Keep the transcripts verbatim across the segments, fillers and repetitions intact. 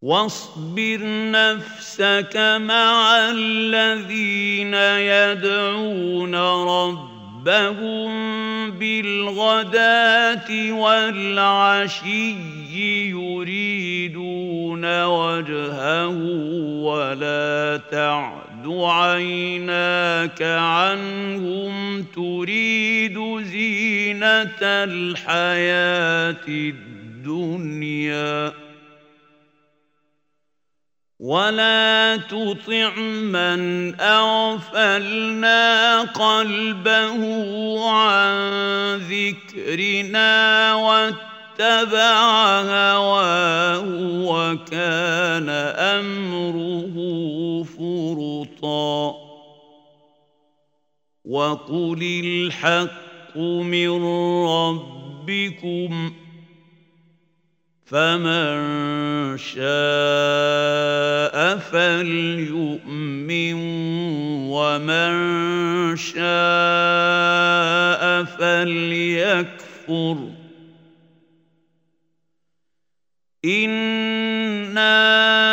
واصبر نفسك مع الذين يدعون ربهم بالغداة والعشي يريدون وجهه ولا تعد عيناك عنهم تريد زينة الحياة الدنيا ولا تطع من أغفلنا قلبه عن ذكرنا واتبع هواه وكان أمره فرطا وقل الحق من ربكم فمن شاء فليؤمن ومن شاء فليكفر إنا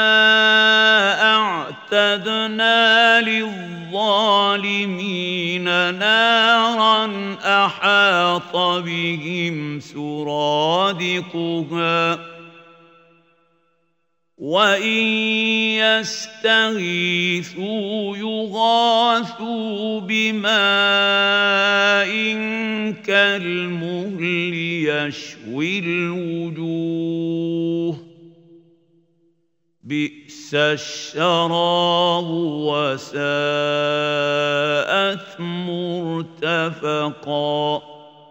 أعتدنا للظالمين نارا أحاط بهم سرادقها وإن يستغيثوا يغاثوا بماء كالمهل يشوي الوجوه بئس الشراب وساءت مرتفقا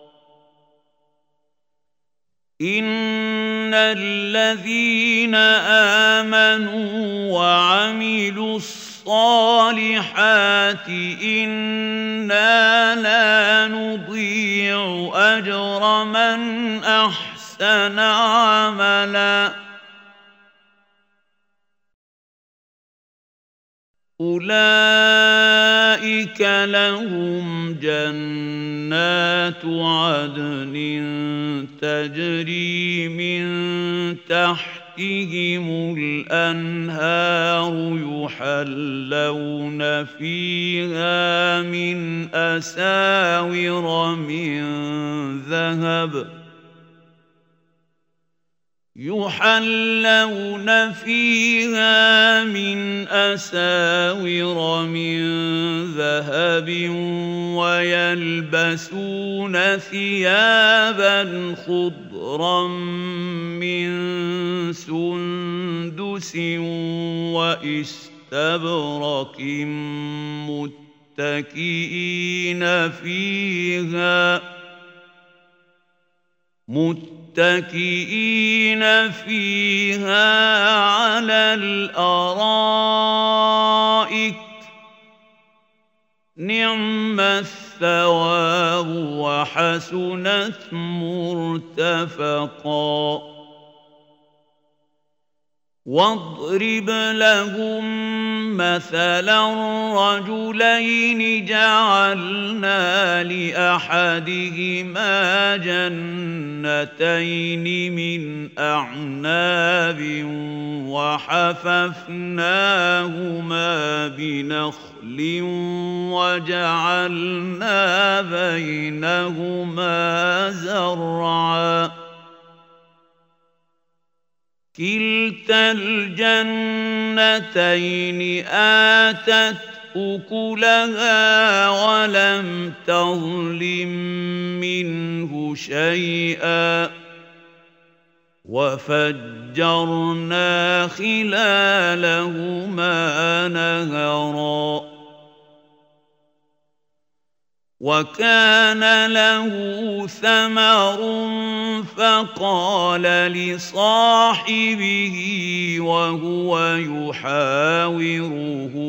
إن الذين آمنوا وعملوا الصالحات إنا لا نضيع أجر من أحسن عملا أولئك لهم جنات عدن تجري من تحتهم الأنهار يحلون فيها من أساور من ذهب يحلون فيها من أساور من ذهب ويلبسون ثيابا خضرا من سندس واستبرق متكئين فيها متكئين فيها على الأرائك نعم الثواب وحسنت مرتفقا واضرب لهم مثلا رجلين جعلنا لأحدهما جنتين من أعناب وحففناهما بنخل وجعلنا بينهما زرعا كلتا الجنتين آتت أكلها ولم تظلم منه شيئا وفجرنا خلالهما نهرا وكان له ثمر فقال لصاحبه وهو يحاوره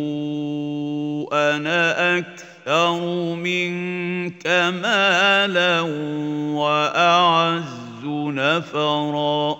أنا أكثر منك مالا وأعز نفرا